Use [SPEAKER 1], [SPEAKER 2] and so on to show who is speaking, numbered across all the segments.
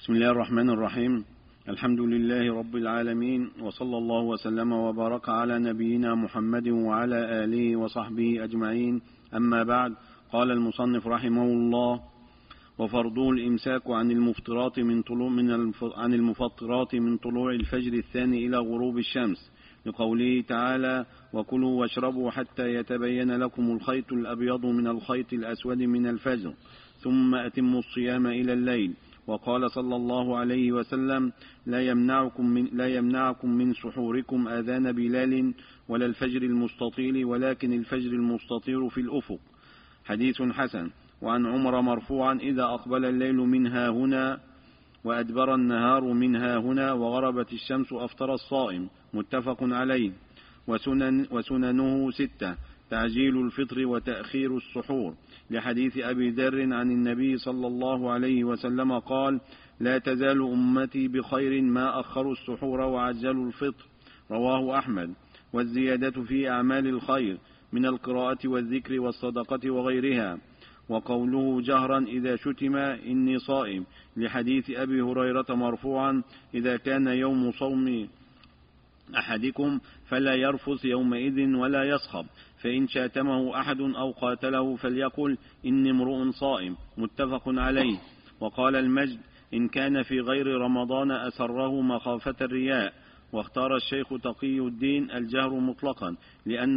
[SPEAKER 1] بسم الله الرحمن الرحيم. الحمد لله رب العالمين، وصلى الله وسلم وبارك على نبينا محمد وعلى آله وصحبه أجمعين. أما بعد، قال المصنف رحمه الله: وفرضه الإمساك عن المفطرات من طلوع الفجر الثاني إلى غروب الشمس، لقوله تعالى: وكلوا واشربوا حتى يتبين لكم الخيط الأبيض من الخيط الأسود من الفجر، ثم أتموا الصيام إلى الليل. وقال صلى الله عليه وسلم: لا يمنعكم من سحوركم آذان بلال ولا الفجر المستطيل، ولكن الفجر المستطير في الأفق. حديث حسن. وعن عمر مرفوعا: إذا أقبل الليل منها هنا وأدبر النهار منها هنا وغربت الشمس أفطر الصائم. متفق عليه. وسننه 6: تعجيل الفطر وتأخير السحور، لحديث أبي ذر عن النبي صلى الله عليه وسلم قال: لا تزال أمتي بخير ما أخروا السحور وعجلوا الفطر. رواه أحمد. والزيادة في أعمال الخير من القراءة والذكر والصدقة وغيرها. وقوله جهرا إذا شتم: إني صائم، لحديث أبي هريرة مرفوعا: إذا كان يوم صوم أحدكم فلا يرفث يومئذ ولا يصخب، فإن شاتمه أحد أو قاتله فليقل: إني امرؤ صائم. متفق عليه. وقال المجد: إن كان في غير رمضان أسره مخافة الرياء. واختار الشيخ تقي الدين الجهر مطلقا، لأن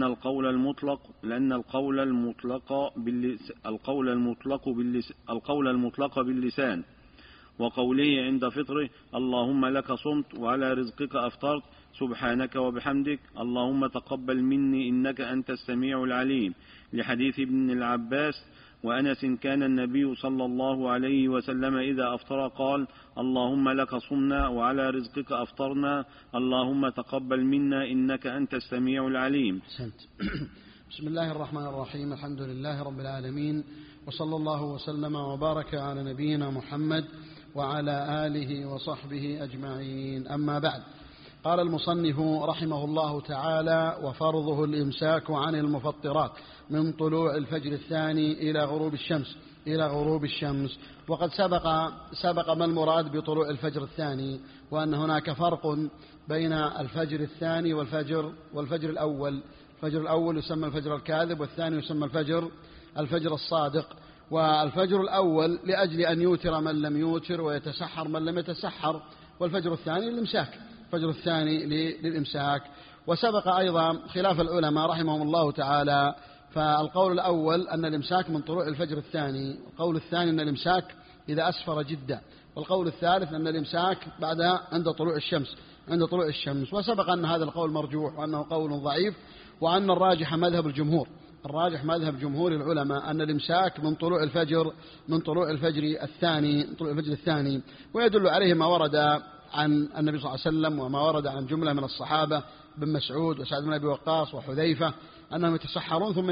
[SPEAKER 1] القول المطلق باللسان. وقوله عند فطره: اللهم لك صمت وعلى رزقك أفطرت، سبحانك وبحمدك، اللهم تقبل مني إنك أنت السميع العليم، لحديث ابن العباس وأنس: كان النبي صلى الله عليه وسلم إذا أفطر قال: اللهم لك صمنا وعلى رزقك أفطرنا، اللهم تقبل منا إنك أنت السميع العليم.
[SPEAKER 2] بسم الله الرحمن الرحيم. الحمد لله رب العالمين، وصلى الله وسلم وبارك على نبينا محمد وعلى آله وصحبه أجمعين. أما بعد، قال المصنف رحمه الله تعالى: وفرضه الإمساك عن المفطرات من طلوع الفجر الثاني إلى غروب الشمس. وقد سبق ما المراد بطلوع الفجر الثاني، وأن هناك فرق بين الفجر الثاني والفجر الأول. الفجر الأول يسمى الفجر الكاذب، والثاني يسمى الفجر الصادق. والفجر الأول لأجل أن يوتر من لم يوتر ويتسحر من لم يتسحر، والفجر الثاني للإمساك، الفجر الثاني للإمساك. وسبق أيضا خلاف العلماء رحمهم الله تعالى، فالقول الأول أن الإمساك من طلوع الفجر الثاني، القول الثاني أن الإمساك إذا أسفر جدا، والقول الثالث أن الإمساك عند طلوع الشمس. وسبق أن هذا القول مرجوح وأنه قول ضعيف، وأن الراجح مذهب جمهور العلماء أن الإمساك من طلوع الفجر الثاني. ويدل عليه ما ورد عن النبي صلى الله عليه وسلم وما ورد عن جملة من الصحابة: بن مسعود وسعد بن أبي وقاص وحذيفة، أنهم يتسحرون ثم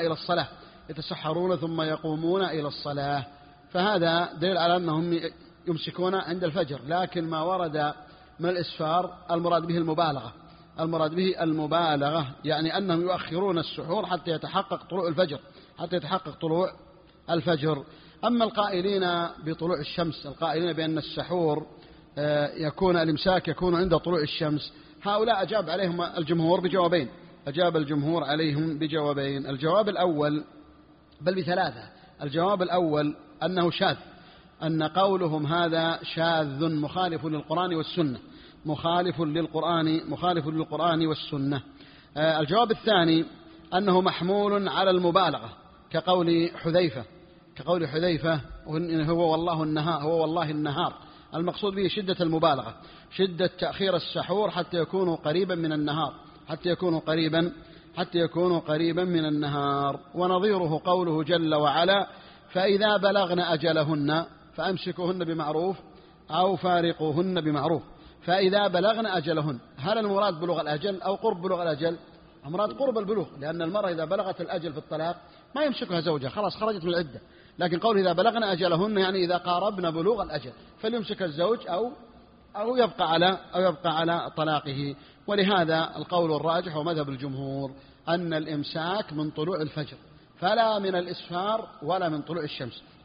[SPEAKER 2] يقومون إلى الصلاة. فهذا دليل على أنهم يمسكون عند الفجر. لكن ما ورد من الإسفار المراد به المبالغة، يعني أنهم يؤخرون السحور حتى يتحقق طلوع الفجر. أما القائلين بطلوع الشمس، القائلين بأن السحور الإمساك يكون عند طلوع الشمس، هؤلاء أجاب الجمهور عليهم بجوابين. الجواب الأول بل بثلاثة. الجواب الأول أنه شاذ، أن قولهم هذا شاذ مخالف للقرآن والسنة. الجواب الثاني أنه محمول على المبالغة، كقول حذيفة هو والله النهار. المقصود به شدة المبالغة، شدة تأخير السحور حتى يكونوا قريبا من النهار. ونظيره قوله جل وعلا: فإذا بلغن أجلهن فأمسكوهن بمعروف أو فارقوهن بمعروف. فإذا بلغن أجلهن، هل المراد بلوغ الأجل أو قرب بلوغ الأجل؟ المراد قرب البلوغ، لأن المرأة إذا بلغت الأجل في الطلاق ما يمسكها زوجها، خلاص خرجت من العدة. لكن قول إذا بلغن أجلهن يعني إذا قاربن بلوغ الأجل، فليمسك الزوج أو يبقى على طلاقه. ولهذا القول الراجح ومذهب الجمهور أن الإمساك من طلوع الفجر، فلا من الإسفار ولا من طلوع الشمس.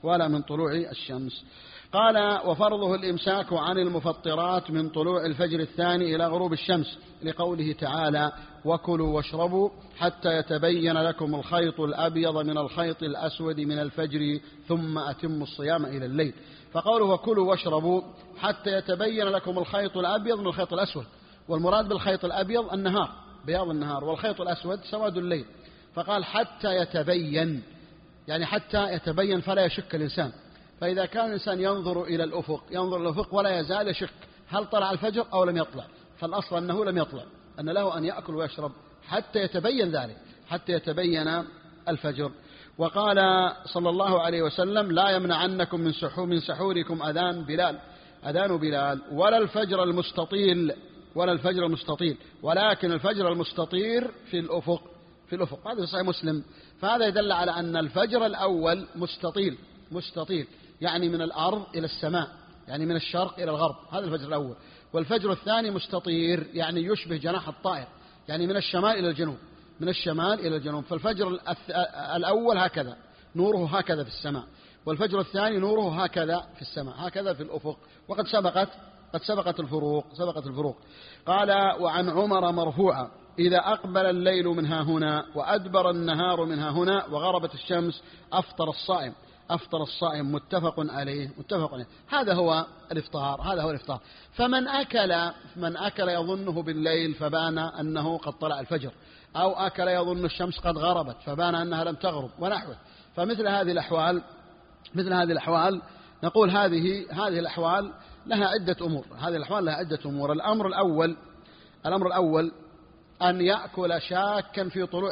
[SPEAKER 2] ولا من طلوع الشمس. قال وفرضه الإمساك عن المفطرات من طلوع الفجر الثاني إلى غروب الشمس، لقوله تعالى وكلوا واشربوا حتى يتبين لكم الخيط الأبيض من الخيط الأسود من الفجر ثم أتموا الصيام إلى الليل. فقوله وكلوا واشربوا حتى يتبين لكم الخيط الأبيض من الخيط الأسود، والمراد بالخيط الأبيض النهار، بياض النهار، والخيط الأسود سواد الليل. فقال حتى يتبين، يعني حتى يتبين فلا يشك الإنسان. فإذا كان الإنسان ينظر إلى الأفق ولا يزال يشك هل طلع الفجر أو لم يطلع، فالأصل أنه لم يطلع، أن له أن يأكل ويشرب حتى يتبين ذلك، حتى يتبين الفجر. وقال صلى الله عليه وسلم لا يمنعنكم من سحوركم أذان بلال ولا الفجر المستطيل ولكن الفجر المستطير في الأفق. هذا صحيح مسلم. فهذا يدل على أن الفجر الأول مستطيل يعني من الأرض إلى السماء، يعني من الشرق إلى الغرب، هذا الفجر الأول. والفجر الثاني مستطير يعني يشبه جناح الطائر، يعني من الشمال إلى الجنوب. فالفجر الأول هكذا نوره هكذا في السماء، والفجر الثاني نوره هكذا في السماء، هكذا في الأفق. وقد سبقت الفروق. قال وعن عمر مرفوعا إذا أقبل الليل من ها هنا وأدبر النهار من ها هنا وغربت الشمس أفطر الصائم متفق عليه. هذا هو الإفطار. فمن أكل يظنه بالليل فبان أنه قد طلع الفجر، أو أكل يظن الشمس قد غربت فبان أنها لم تغرب ونحوه. فمثل هذه الأحوال نقول هذه الأحوال لها عدة أمور. الأمر الأول أن يأكل شاكا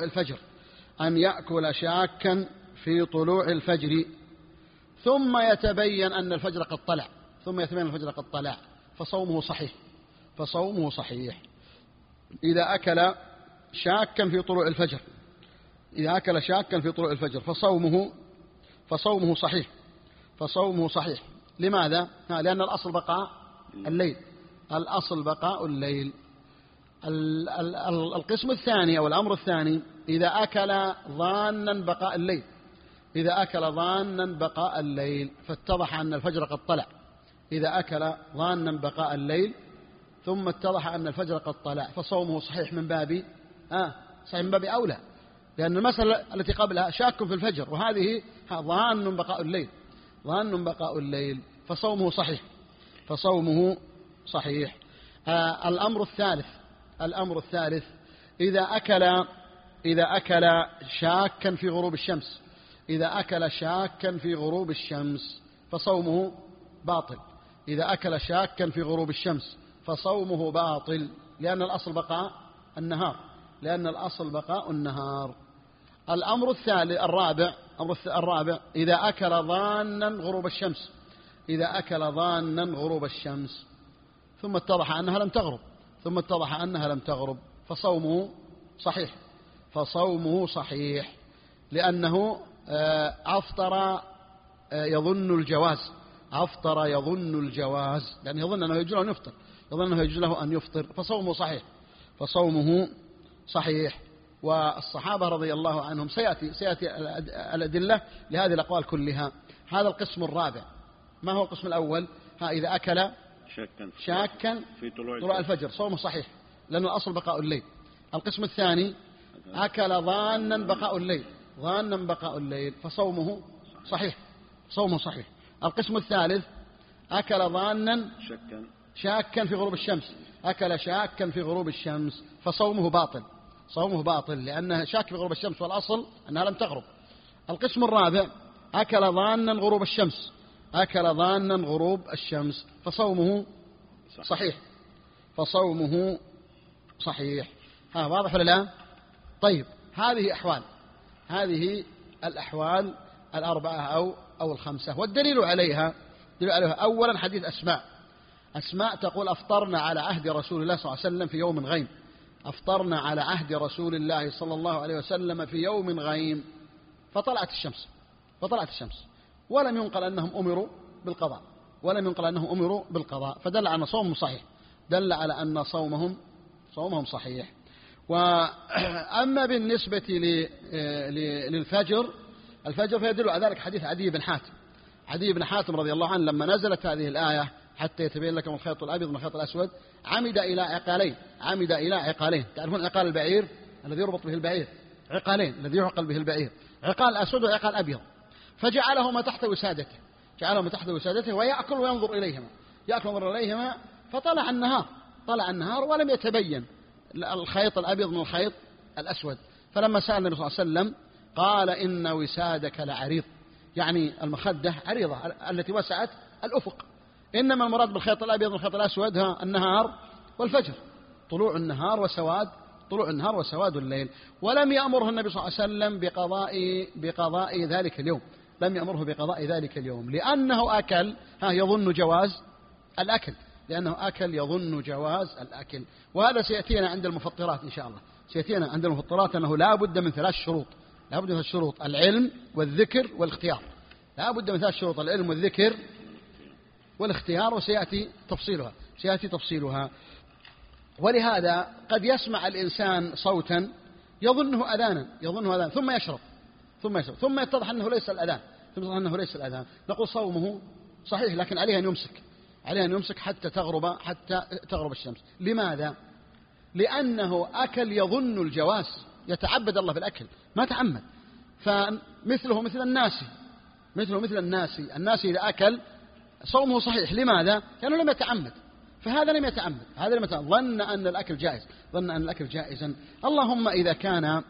[SPEAKER 2] في طلوع الفجر ثم يتبين أن الفجر قد طلع فصومه صحيح. إذا أكل شاكا في طلوع الفجر فصومه صحيح. لماذا؟ لأن الأصل بقاء الليل. القسم الثاني أو الأمر الثاني إذا أكل ظانا بقاء الليل فاتضح أن الفجر قد طلع. إذا أكل ظانا بقاء الليل ثم اتضح أن الفجر قد طلع فصومه صحيح من باب أولى، لأن المسألة التي قبلها شاك في الفجر، وهذه ظان بقاء الليل فصومه صحيح. الأمر الثالث إذا أكل شاكا في غروب الشمس فصومه باطل. إذا أكل شاكا في غروب الشمس فصومه باطل، لأن الأصل بقاء النهار. الأمر الرابع إذا أكل ظانا غروب الشمس ثم اتضح أنها لم تغرب فصومه صحيح، لأنه أفطر يظن الجواز، لأنه يظن أنه يجوز له أن يفطر فصومه صحيح. والصحابة رضي الله عنهم سيأتي الأدلة لهذه الأقوال كلها. هذا القسم الرابع. ما هو القسم الأول؟ إذا أكل شاكا في طلوع الفجر صومه صحيح، لأن الأصل بقاء الليل. القسم الثاني أكل ظانا بقاء الليل فصومه صحيح. القسم الثالث أكل ظانا شاكا في غروب الشمس فصومه باطل لأنه شاك في غروب الشمس والأصل أنها لم تغرب. القسم الرابع أكل ظانا غروب الشمس فصومه صحيح. واضح ولا لا؟ طيب، هذه الأحوال الأربعة أو الخمسة. والدليل عليها أولا حديث أسماء تقول أفطرنا على عهد رسول الله صلى الله عليه وسلم في يوم غيم. أفطرنا على عهد رسول الله صلى الله عليه وسلم في يوم غيم فطلعت الشمس ولم ينقل أنهم أمروا بالقضاء، فدل على صومهم صحيح، دل على أن صومهم صحيح. وأما بالنسبة للفجر فيدل على ذلك حديث عدي بن حاتم عدي بن حاتم رضي الله عنه لما نزلت هذه الآية حتى يتبين لكم الخيط الأبيض من الخيط الأسود عمد إلى عقالين. تعرفون عقال البعير الذي يربط به البعير، عقالين الذي يعقل به البعير، عقال أسود وعقال أبيض، فجعلهما تحت وسادته ويأكل وينظر إليهما فطلع النهار ولم يتبين الخيط الأبيض من الخيط الأسود. فلما سأل النبي صلى الله عليه وسلم قال إن وسادك لعريض، يعني المخدة عريضة التي وسعت الأفق، إنما المراد بالخيط الأبيض من الخيط الأسود النهار والفجر، طلوع النهار وسواد الليل. ولم يأمره النبي صلى الله عليه وسلم بقضاء ذلك اليوم، لم يأمره بقضاء ذلك اليوم لأنه أكل يظن جواز الأكل. وهذا سيأتينا عند المفطرات إن شاء الله، سيأتينا عند المفطرات أنه لا بد من ثلاث شروط، العلم والذكر والاختيار، لا بد من ثلاث شروط، العلم والذكر والاختيار، وسيأتي تفصيلها. ولهذا قد يسمع الإنسان صوتا يظنه أذانا ثم يشرب ثم يتضح أنه ليس الأذان، نقول صومه صحيح لكن عليه أن يمسك حتى تغرب الشمس. لماذا؟ لأنه أكل يظن الجواز، يتعبد الله بالأكل ما تعمد. فمثله مثل الناس إذا أكل صومه صحيح. لماذا؟ لأنه لم يتعمد، فهذا لم يتعمد، ظن أن الأكل جائزا. اللهم إذا كان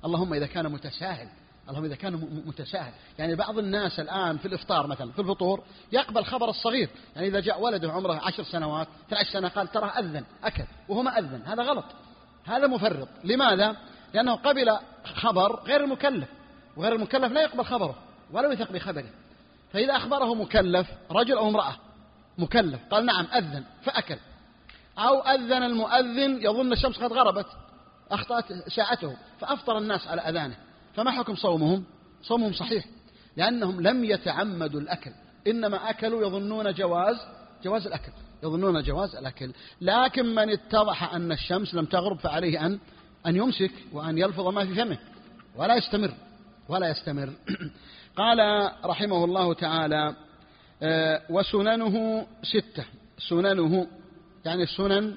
[SPEAKER 2] متساهل، يعني بعض الناس الآن في الإفطار مثلا في الفطور يقبل خبر الصغير، يعني إذا جاء ولده عمره 10 سنوات 13 سنة قال ترى أذن أكل وهو ما أذن، هذا غلط، هذا مفرط. لماذا؟ لأنه قبل خبر غير المكلف، وغير المكلف لا يقبل خبره ولا يثق بخبره. فإذا أخبره مكلف رجل أو امرأة مكلف قال نعم أذن فأكل، أو أذن المؤذن يظن الشمس قد غربت أخطأت ساعته فأفطر الناس على أذانه، فما حكم صومهم؟ صومهم صحيح لأنهم لم يتعمدوا الأكل، إنما أكلوا يظنون جواز الأكل. لكن من اتضح أن الشمس لم تغرب فعليه أن يمسك وأن يلفظ ما في فمه ولا يستمر. قال رحمه الله تعالى وسننه 6، سننه يعني سنن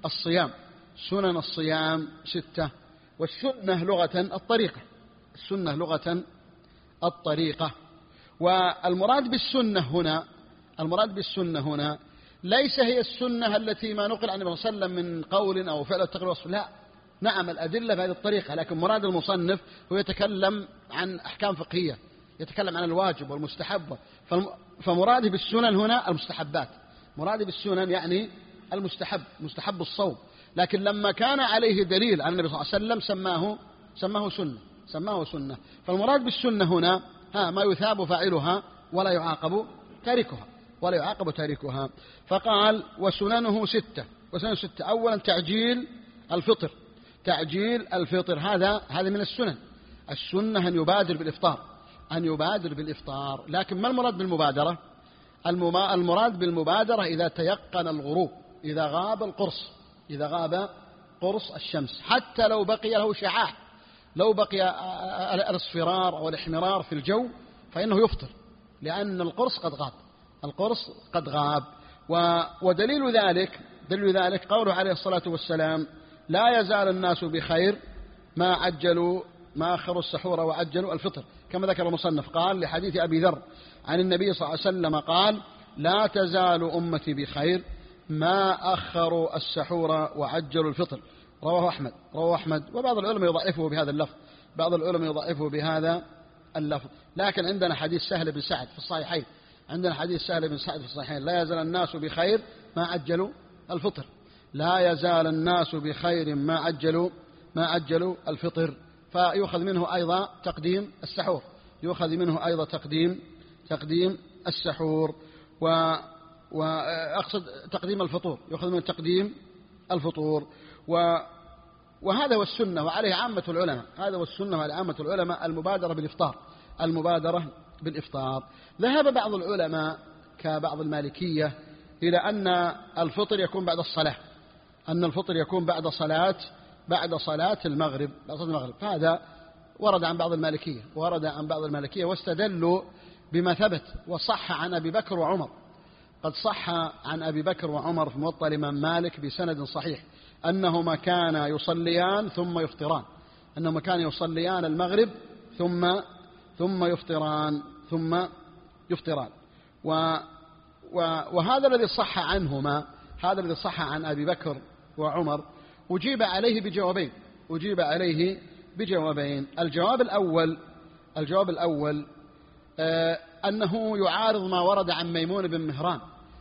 [SPEAKER 2] الصيام 6. والسنة لغة الطريقة، والمراد بالسنة هنا ليس هي السنة التي ما نقل عن النبي صلى الله عليه وسلم من قول أو فعل أو تقرير وصف، لا، نعم الأدلة بهذه الطريقة، لكن مراد المصنف هو يتكلم عن أحكام فقهية، يتكلم عن الواجب والمستحب. فمراده بالسنن هنا المستحبات، مراده بالسنن يعني مستحب الصوم، لكن لما كان عليه دليل عن النبي صلى الله عليه وسلم سماه سنة. فالمراد بالسنة هنا ما يثاب فاعلها ولا يعاقب تاركها. فقال وسننه 6. أولا تعجيل الفطر، هذا من السنة أن يبادر بالإفطار. لكن ما المراد بالمبادرة؟ المراد بالمبادرة إذا تيقن الغروب، إذا غاب قرص الشمس، حتى لو بقي له شعاع، لو بقي الاصفرار أو الاحمرار في الجو فإنه يفطر، لأن القرص قد غاب. ودليل ذلك قوله عليه الصلاة والسلام لا يزال الناس بخير ما أخروا السحور وعجلوا الفطر، كما ذكر المصنف قال لحديث أبي ذر عن النبي صلى الله عليه وسلم قال لا تزال أمتي بخير ما أخروا السحور وعجلوا الفطر، رواه أحمد. وبعض العلماء يضعفه بهذا اللفظ، لكن عندنا حديث سهل بن سعد في الصحيحين، لا يزال الناس بخير ما عجلوا الفطر، لا يزال الناس بخير ما عجلوا الفطر. فيؤخذ منه أيضا تقديم السحور، وأقصد تقديم الفطور، يؤخذ منه تقديم الفطور. وهذا هو السنة وعليه عامة العلماء، المبادرة بالإفطار. ذهب بعض العلماء كبعض المالكية إلى أن الفطر يكون بعد الصلاة، بعد صلاة المغرب، فهذا ورد عن بعض المالكية واستدلوا بما ثبت وصح عن أبي بكر وعمر. قد صح عن أبي بكر وعمر في موطأ الإمام مالك بسند صحيح أنهما كانا يصليان ثم يفطران، أنهما كانا يصليان المغرب ثم يفطران وهذا الذي صح عنهما، هذا الذي صح عن أبي بكر وعمر أجيب عليه بجوابين. الجواب الأول أنه يعارض ما ورد عن ميمون بن مهران،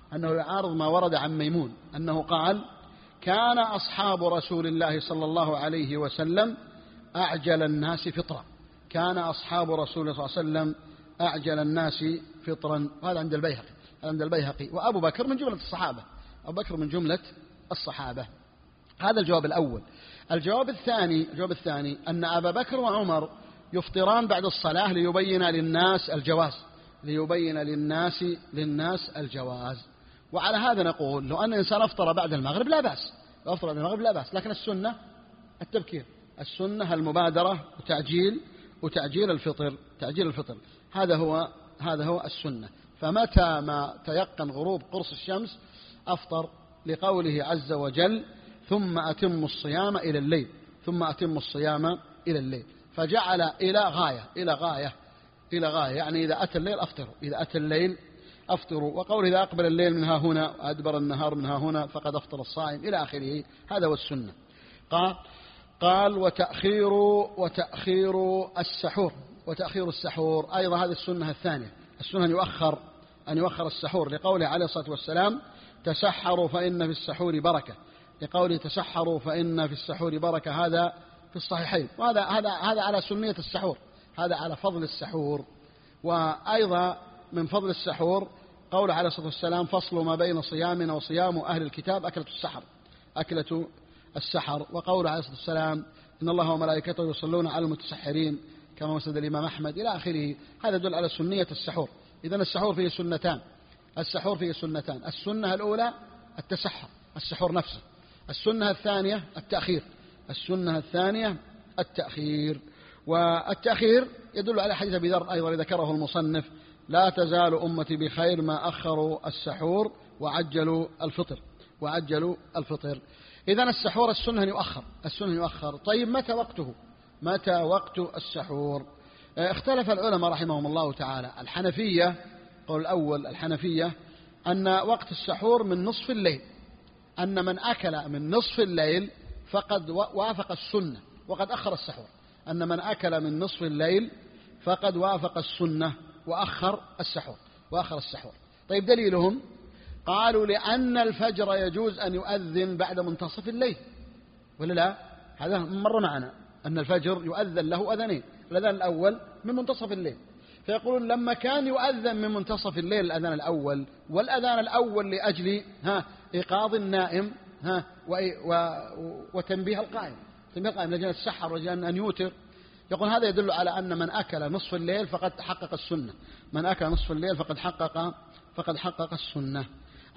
[SPEAKER 2] أنه قال: كان أصحاب رسول الله صلى الله عليه وسلم أعجل الناس فطرا. كان أصحاب رسول الله صلى الله عليه وسلم أعجل الناس فطرا. هذا عند البيهقي. وأبو بكر من جملة الصحابة. هذا الجواب الأول. الجواب الثاني أن أبا بكر وعمر يفطران بعد الصلاة ليبين للناس الجواز. وعلى هذا نقول لو أن الإنسان أفطر بعد المغرب لا بأس، لكن السنة التبكير، السنة المبادرة وتعجيل الفطر. هذا هو السنة. فمتى ما تيقن غروب قرص الشمس أفطر، لقوله عز وجل: ثم أتم الصيام إلى الليل. فجعل إلى غاية، يعني إذا أتى الليل أفطروا. وقوله: إذا أقبل الليل من ها هنا وأدبر النهار من ها هنا فقد أفطر الصائم، إلى آخره. هذا هو السنة. قال: وتأخير السحور أيضا هذه السنة الثانية. السنة أن يؤخر السحور، لقوله عليه الصلاة والسلام: تسحروا فإن في السحور بركة. لقوله: تسحروا فإن في السحور بركة. هذا في الصحيحين. وهذا على سنية السحور، هذا على فضل السحور. وأيضا من فضل السحور قول عليه الصلاة والسلام: فصل ما بين صيامنا وصيام أهل الكتاب أكلة السحر. وقول عليه الصلاة والسلام: إن الله وملائكته يصلون على المتسحرين، كما مسند الإمام أحمد، إلى آخره. هذا يدل على سنية السحور. إذن السحور فيه سنتان. السنة الأولى التسحر، السحور نفسه. السنة الثانية التأخير. والتأخير يدل على حديث أبي ذر أيضا ذكره المصنف: لا تزال أمتي بخير ما أخروا السحور وعجلوا الفطر. إذن السحور السنة يؤخر. طيب متى وقت السحور؟ اختلف العلماء رحمهم الله تعالى. قول الأول الحنفية أن وقت السحور من نصف الليل، أن من أكل من نصف الليل فقد وافق السنة وقد أخر السحور. أن من أكل من نصف الليل فقد وافق السنة وأخر السحور. طيب دليلهم؟ قالوا: لأن الفجر يجوز أن يؤذن بعد منتصف الليل، ولا لا؟ هذا مر معنا أن الفجر يؤذن له أذانين، الأذان الأول من منتصف الليل. فيقولون لما كان يؤذن من منتصف الليل الأذان الأول، والأذان الأول لأجل إيقاظ النائم وتنبيه القائم لأجل السحر وجل أن يوتر، يقول هذا يدل على أن من أكل نصف الليل فقد حقق السنة، من أكل نصف الليل فقد حقق السنة.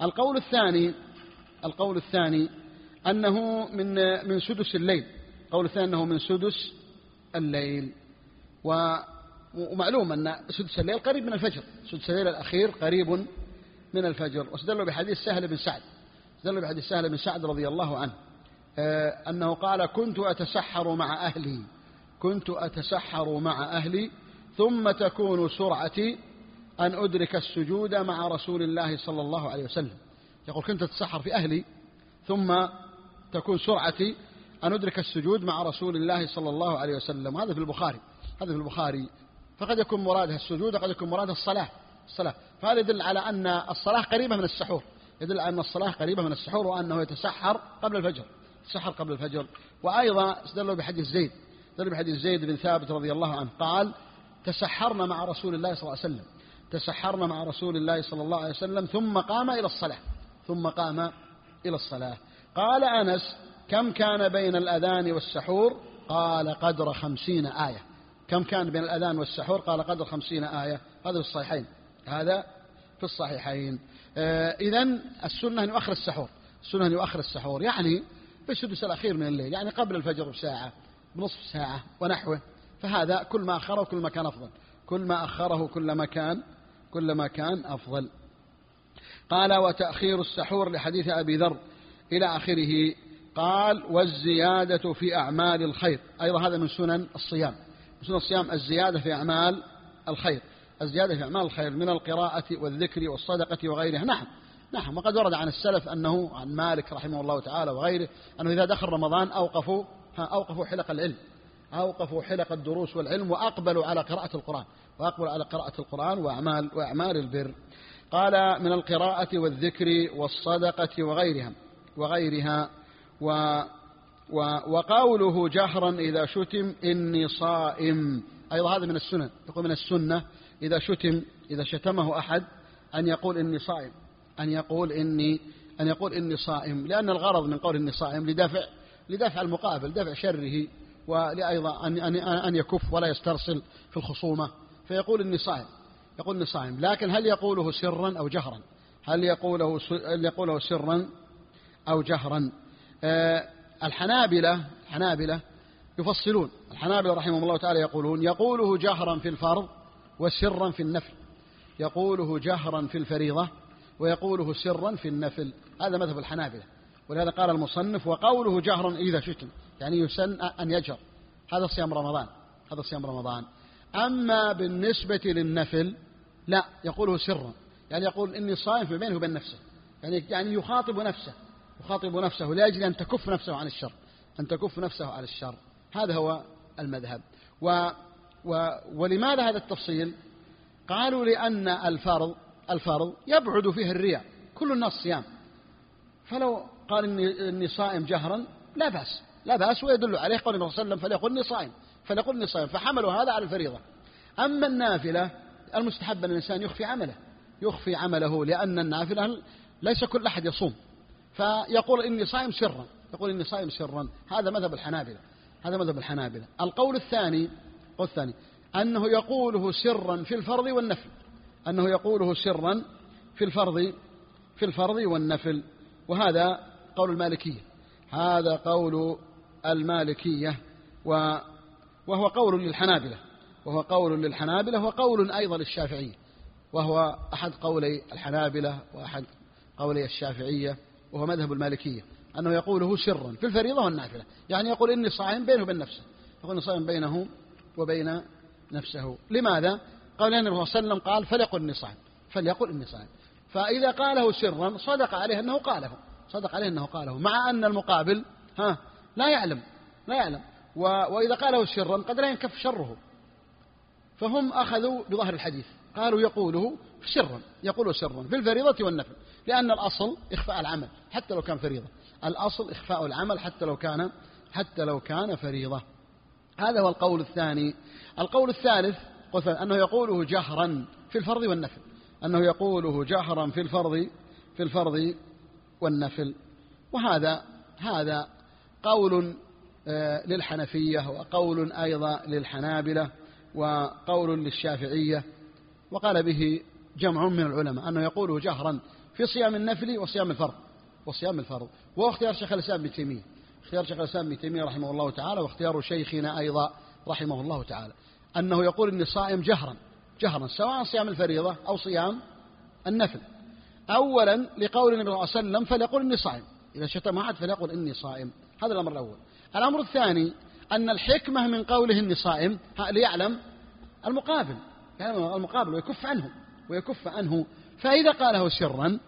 [SPEAKER 2] القول الثاني أنه من سدس الليل. القول الثاني أنه من سدس الليل. ومعلوم أن سدس الليل قريب من الفجر، سدس الليل الأخير قريب من الفجر. واستدلوا بحديث سهل بن سعد رضي الله عنه أنه قال: كنت أتسحر مع أهلي ثم تكون سرعتي أن أدرك السجود مع رسول الله صلى الله عليه وسلم. يقول: كنت أتسحر في أهلي ثم تكون سرعتي أن أدرك السجود مع رسول الله صلى الله عليه وسلم. هذا في البخاري. فقد يكون مرادها السجود وقد يكون مرادها الصلاة. فهذا يدل على أن الصلاة قريبة من السحور، وأنه يتسحر قبل الفجر. وأيضا استدلوا بحديث زيد بن ثابت رضي الله عنه قال: تسحرنا مع رسول الله صلى الله عليه وسلم ثم قام إلى الصلاة. قال أنس: كم كان بين الأذان والسحور؟ قال: قدر 50 آية. كم كان بين الأذان والسحور؟ قال: قدر 50 آية. هذا في الصحيحين. إذن السنة أن يؤخر السحور، يعني في السدس الأخير من الليل، يعني قبل الفجر بساعة، بنصف ساعة ونحوه. فهذا كل ما أخره كل ما كان أفضل، كل ما أخره كل ما كان كلما كان أفضل. قال وتأخير السحور لحديث أبي ذر إلى آخره. قال والزيادة في أعمال الخير، أيضا هذا من سنن الصيام، من سنن الصيام الزيادة في أعمال الخير، الزيادة في أعمال الخير من القراءة والذكر والصدقة وغيرها. نعم وقد ورد عن السلف أنه عن مالك رحمه الله تعالى وغيره أنه إذا دخل رمضان أوقفوا حلق العلم، أوقفوا حلق الدروس والعلم، وأقبلوا على قراءة القرآن وأعمال البر. قال من القراءة والذكر والصدقة وغيرها وقوله جهرا إذا شتم إني صائم، أيضا هذا من السنة. يقول من السنة إذا شتمه أحد أن يقول إني صائم، أن يقول إني صائم، لأن الغرض من قول إني صائم لدفع المقابل، دفع شره، ولأيضا أن يكف ولا يسترسل في الخصومة، فيقول إني صائم. لكن هل يقوله سرا أو جهرا؟ هل يقوله سرا أو جهرا؟ الحنابلة يفصلون. الحنابلة رحمهم الله تعالى يقولون يقوله جهرا في الفرض وسرا في النفل، يقوله جهرا في الفريضة ويقوله سرا في النفل. هذا مذهب الحنابلة، ولهذا قال المصنف وقوله جهرا إذا شتم، يعني يسن أن يجهر، هذا صيام رمضان. أما بالنسبة للنفل لا، يقوله سرا، يعني يقول إني صائم في بينه وبين نفسه، يعني يخاطب نفسه لأجل أن تكف نفسه عن الشر، هذا هو المذهب. ولماذا هذا التفصيل؟ قالوا لأن الفرض يبعد فيه الرياء، كل الناس صيام، فلو قال إني صائم جهرا لا بأس ويدل عليه قول النبي صلى الله عليه وسلم فليقل إني صائم، فحملوا هذا على الفريضة. أما النافلة المستحب أن الإنسان يخفي عمله، لأن النافلة ليس كل أحد يصوم، فيقول إني صائم سرا، هذا مذهب الحنابلة. القول الثاني أنه يقوله سرا في الفرض والنفل، وهذا قول المالكية، وهو قول للحنابلة وقول أيضا للشافعية، وهو أحد قولي الحنابلة وأحد قولي الشافعية، وهو مذهب المالكية، أنه يقوله سرا في الفريضة والنافلة، يعني يقول إني صائم بينه وبين نفسه، يقول إني صائم بينه وبين نفسه. لماذا؟ قال النبي صلى الله عليه وسلم قال فليقل إني صائم، فإذا قاله سرا صدق عليه أنه قاله، مع أن المقابل لا يعلم، وإذا قاله سرا قد لا ينكف شره، فهم أخذوا بظهر الحديث، قالوا يقوله سرا في الفريضة والنفل، لأن الأصل إخفاء العمل حتى لو كان فريضة، الأصل إخفاء العمل حتى لو كان فريضة. هذا هو القول الثاني. القول الثالث أنه يقوله جهرا في الفرض والنفل، أنه يقوله جهرا في الفرض والنفل، وهذا قول للحنفية، وقول أيضا للحنابلة، وقول للشافعية، وقال به جمع من العلماء أنه يقوله جهرا في صيام النفل وصيام الفرض. واختيار شيخ الإسلام ابن تيمية رحمه الله تعالى، واختيار شيخنا أيضا رحمه الله تعالى، أنه يقول إني صائم جهرا سواء صيام الفريضة أو صيام النفل. أولا لقول النبي صلى الله عليه وسلم فليقول إني صائم، إذا شتم أحد فليقول إني صائم، هذا الأمر الأول. الأمر الثاني أن الحكمة من قوله إني صائم ليعلم المقابل ويكف عنه، فإذا قاله سرا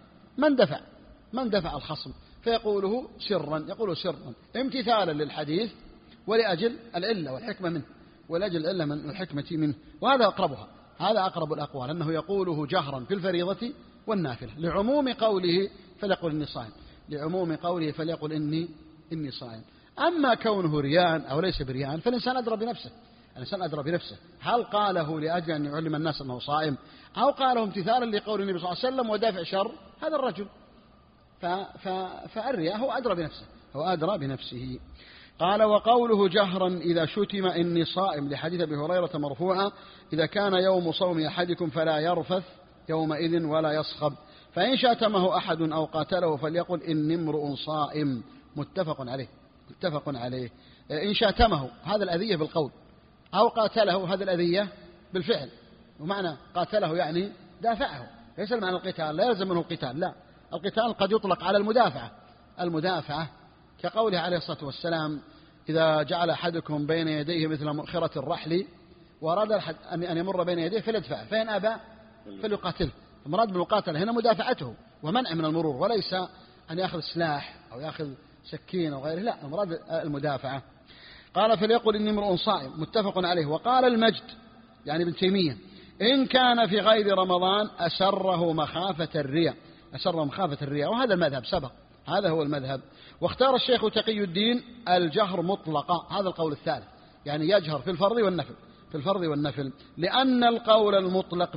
[SPEAKER 2] من دفع الخصم، فيقوله سرا، امتثالا للحديث ولأجل العلة والحكمة منه، والحكمة منه، وهذا أقربها، هذا أقرب الأقوال، أنه يقوله جهرا في الفريضة والنافلة، لعموم قوله فليقل إني صائم، فليقل إني صائم. أما كونه ريان أو ليس بريان فالإنسان أدرى بنفسه، هل قاله لأجل أن يعلم الناس أنه صائم، أو قاله امتثالا لقول النبي صلى الله عليه وسلم ودافع شر هذا الرجل، فالرياء هو أدرى بنفسه. قال وقوله جهرا إذا شتم إني صائم لحديث أبي هريرة مرفوعا إذا كان يوم صوم أحدكم فلا يرفث يومئذ ولا يصخب، فإن شتمه أحد أو قاتله فليقل إني امرؤ صائم، متفق عليه. إن شتمه هذا الأذية بالقول، أو قاتله هذا الأذية بالفعل، ومعنى قاتله يعني دافعه، ليس المعنى القتال، لا يلزم منه القتال، لا، القتال قد يطلق على المدافعة كقوله عليه الصلاة والسلام: إذا جعل أحدكم بين يديه مثل مؤخرة الرحل وأراد أن يمر بين يديه فليدفعه، فإن أبى فليقاتله. المراد بالمقاتلة هنا مدافعته ومنع من المرور، وليس أن يأخذ سلاح أو يأخذ سكين أو غيره، لا، المراد المدافعة. قال: فليقل إني امرؤ صائم، متفق عليه. وقال المجد يعني ابن تيمية: إن كان في غير رمضان أسره مخافة الرياء، وهذا المذهب سبق، هذا هو المذهب. واختار الشيخ تقي الدين الجهر مطلقا، هذا القول الثالث، يعني يجهر في الفرض والنفل، لأن القول المطلق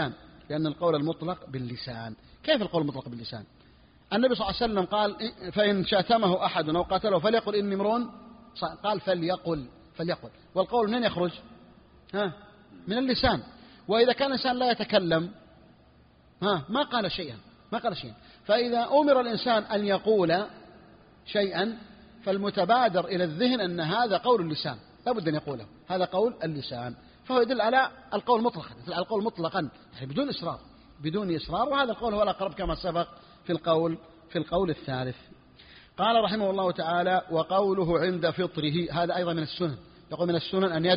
[SPEAKER 2] باللسان. كيف القول المطلق باللسان؟ النبي صلى الله عليه وسلم قال: فإن شاتمه أحد أو قاتله فليقل إني امرؤ صائم، قال فليقل، والقول منين يخرج؟ من اللسان. وإذا كان الإنسان لا يتكلم ما قال شيئا، فإذا أمر الإنسان أن يقول شيئا فالمتبادر إلى الذهن أن هذا قول اللسان، لا بد أن يقوله، هذا قول اللسان، فهو يدل على القول مطلقا، يعني بدون إصرار، وهذا القول هو الأقرب كما سبق في القول الثالث. قال رحمه الله تعالى: وقوله عند فطره، هذا أيضا من السنن، يقول من السنن أن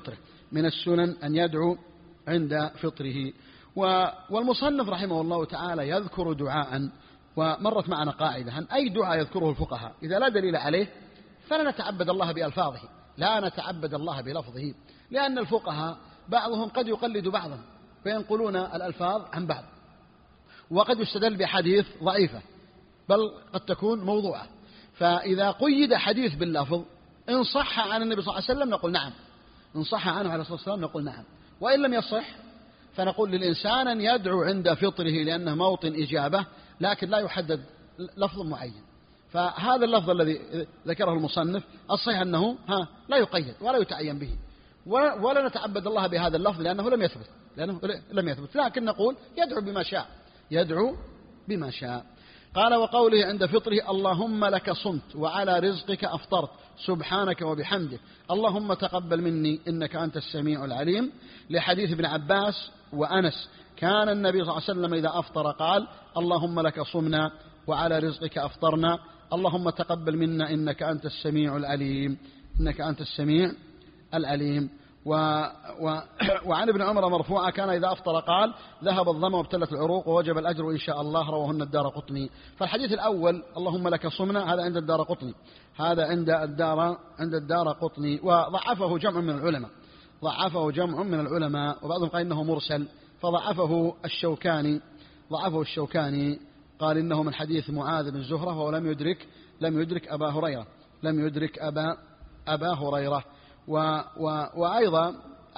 [SPEAKER 2] يدعو عند فطره. والمصنف رحمه الله تعالى يذكر دعاء، ومرت معنا قاعدة: أن أي دعاء يذكره الفقهاء إذا لا دليل عليه فلا نتعبد الله بألفاظه، لا نتعبد الله بلفظه، لأن الفقهاء بعضهم قد يقلد بعضا فينقلون الألفاظ عن بعض، وقد يستدل بحديث ضعيفة بل قد تكون موضوعة، فإذا قيد حديث باللفظ إن صح عن النبي صلى الله عليه وسلم نقول نعم، إن صح عنه عليه الصلاة والسلام نقول نعم، وإن لم يصح فنقول للإنسان أن يدعو عند فطره لأنه موطن إجابة، لكن لا يحدد لفظ معين. فهذا اللفظ الذي ذكره المصنف الصحيح أنه لا يقيد ولا يتعين به، ولا نتعبد الله بهذا اللفظ لأنه لم يثبت، لكن نقول يدعو بما شاء. قال: وقوله عند فطره: اللهم لك صمت وعلى رزقك أفطرت سبحانك وبحمدك اللهم تقبل مني إنك أنت السميع العليم، لحديث ابن عباس وأنس: كان النبي صلى الله عليه وسلم إذا أفطر قال: اللهم لك صمنا وعلى رزقك أفطرنا اللهم تقبل منا إنك أنت السميع العليم. وعن ابن عمر مرفوعا: كان إذا أفطر قال: ذهب الظمأ وابتلت العروق ووجب الأجر إن شاء الله، رواهن الدارقطني. فالحديث الأول اللهم لك صمنا هذا عند الدارقطني، وضعفه جمع من العلماء، وبعضهم قال إنه مرسل، فضعفه الشوكاني قال إنه من حديث معاذ بن زهرة، وهو لم يدرك أبا هريرة. وأيضا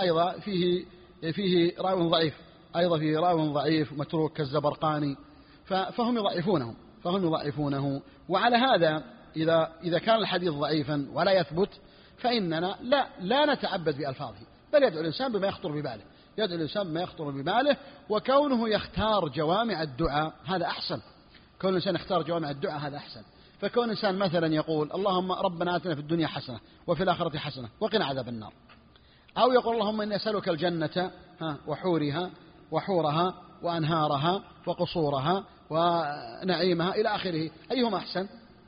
[SPEAKER 2] فيه راو ضعيف متروك كالزبرقاني، فهم يضعفونه. وعلى هذا إذا كان الحديث ضعيفا ولا يثبت فإننا لا نتعبد بألفاظه، بل يدعو الإنسان بما يخطر بباله، وكونه يختار جوامع الدعاء هذا أحسن. فكون الإنسان مثلا يقول: اللهم ربنا آتنا في الدنيا حسنة وفي الآخرة حسنة وقنا عذاب النار، أو يقول: اللهم إني أسألك الجنة وحورها وأنهارها وقصورها ونعيمها إلى آخره، أيهما أحسن؟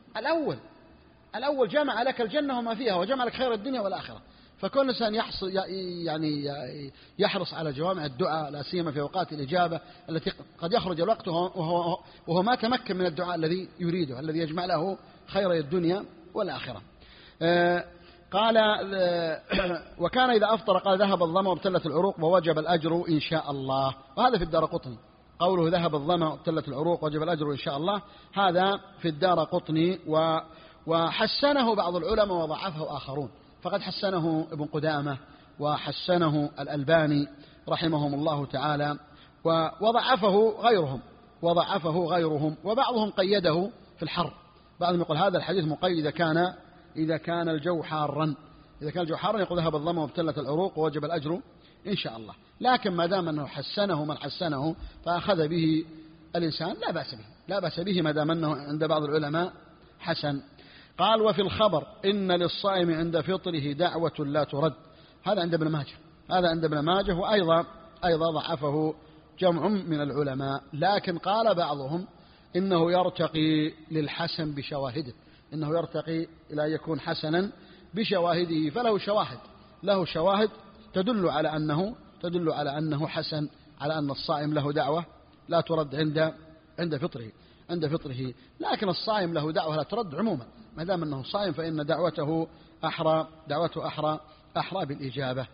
[SPEAKER 2] الأول جمع لك الجنة وما فيها وجمع لك خير الدنيا والآخرة. فكل إنسان يحرص على جوامع الدعاء، لا سيما في أوقات الإجابة التي قد يخرج الوقت وهو ما تمكن من الدعاء الذي يريده، الذي يجمع له خير الدنيا والآخرة. قال: وكان إذا أفطر قال: ذهب الظمأ وابتلت العروق ووجب الأجر إن شاء الله. وهذا في الدارقطني، قوله ذهب الظمأ وابتلت العروق ووجب الأجر إن شاء الله، هذا في الدارقطني. وحسنه بعض العلماء وضعفه آخرون، فقد حسنه ابن قدامة وحسنه الألباني رحمهم الله تعالى، وضعفه غيرهم، وبعضهم قيده في الحر. بعضهم يقول هذا الحديث مقيد إذا كان الجو حارا، يقول: ذهب الظمأ وابتلت العروق ووجب الأجر إن شاء الله. لكن ما دام أنه حسنه من حسنه فأخذ به الإنسان لا بأس به ما دام أنه عند بعض العلماء حسن. قال: وفي الخبر إن للصائم عند فطره دعوة لا ترد، هذا عند ابن ماجه، وأيضا ضعفه جمع من العلماء، لكن قال بعضهم إنه يرتقي للحسن بشواهده، إنه يرتقي إلى أن يكون حسنا بشواهده، فله شواهد، له شواهد تدل على أنه حسن، على أن الصائم له دعوة لا ترد عند فطره، لكن الصائم له دعوة لا ترد عموما، ما دام أنه صائم فإن دعوته أحرى بالإجابة.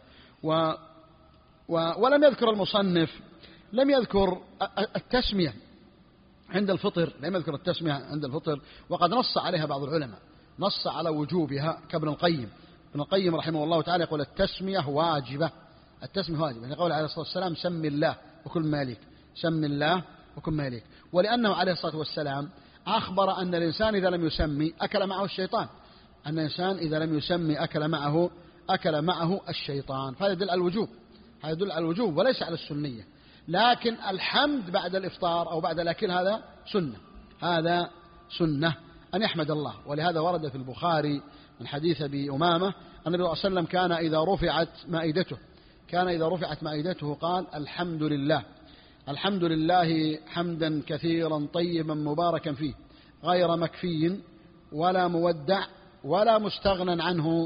[SPEAKER 2] ولم يذكر المصنف، لم يذكر التسمية عند الفطر، وقد نص عليها بعض العلماء، نص على وجوبها كابن القيم. ابن القيم رحمه الله تعالى يقول التسمية واجبة، يعني قول عليه الصلاة والسلام سم الله وكل مالك، سم الله وكل مالك، ولأنه عليه الصلاة والسلام أخبر أن الإنسان إذا لم يسمي أكل معه الشيطان، أن الإنسان إذا لم يسمي أكل معه الشيطان، فهذا يدل على الوجوب وليس على السنية. لكن الحمد بعد الإفطار أو بعد الأكل هذا سنة أن يحمد الله، ولهذا ورد في البخاري من حديث أبي أمامة أن النبي صلى الله عليه وسلم كان إذا رفعت مائدته قال الحمد لله حمدا كثيرا طيبا مباركا فيه غير مكفي ولا مودع ولا مستغنى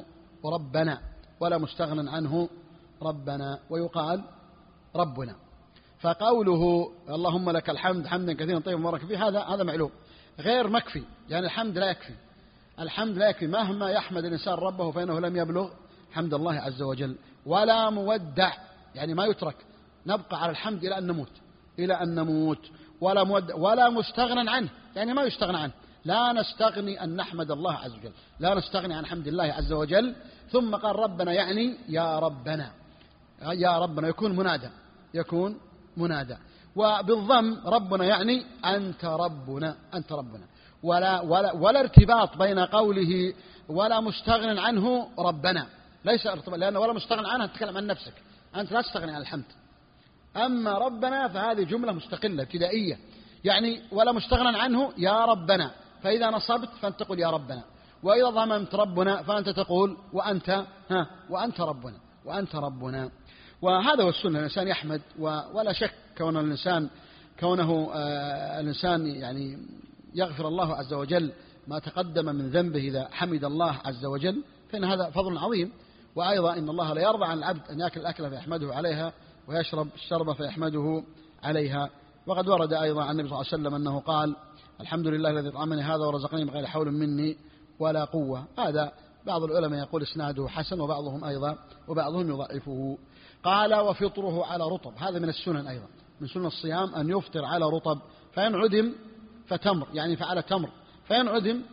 [SPEAKER 2] عنه ربنا ويقال ربنا. فقوله اللهم لك الحمد حمدا كثيرا طيبا مباركا فيه هذا معلوم، غير مكفي، يعني الحمد لا يكفي مهما يحمد الإنسان ربه فإنه لم يبلغ حمد الله عز وجل. ولا مودع، يعني ما يترك، نبقى على الحمد إلى أن نموت. ولا مودع ولا مستغنى عنه، يعني ما يستغنى عنه، لا نستغني أن نحمد الله عز وجل، لا نستغني عن حمد الله عز وجل. ثم قال ربنا، يعني يا ربنا يكون منادى. وبالضم ربنا يعني أنت ربنا. ولا ارتباط بين قوله ولا مستغنى عنه ربنا، ليس ارتباط، لأن ولا مستغنى عنه تتكلم عن نفسك، أنت لا تستغني عن الحمد. أما ربنا فهذه جملة مستقلة ابتدائية، يعني ولا مستغنى عنه يا ربنا، فإذا نصبت فأنت تقول يا ربنا، وإذا ضممت ربنا فأنت تقول وأنت ربنا. وهذا هو السنة، الإنسان يحمد، ولا شك كونه الإنسان يعني يغفر الله عز وجل ما تقدم من ذنبه إذا حمد الله عز وجل، فإن هذا فضل عظيم. وأيضا إن الله لا يرضى عن العبد أن يأكل الأكلة فيحمده عليها ويشرب الشربة فيحمده عليها. وقد ورد أيضا عن النبي صلى الله عليه وسلم أنه قال الحمد لله الذي أطعمني هذا ورزقني بغير حول مني ولا قوة. هذا بعض العلماء يقول إسناده حسن، وبعضهم يضعفه. قال وفطره على رطب، هذا من السنن أيضا، من سنن الصيام أن يفطر على رطب، فإن عدم فتمر، يعني فعلى تمر، فإن عدم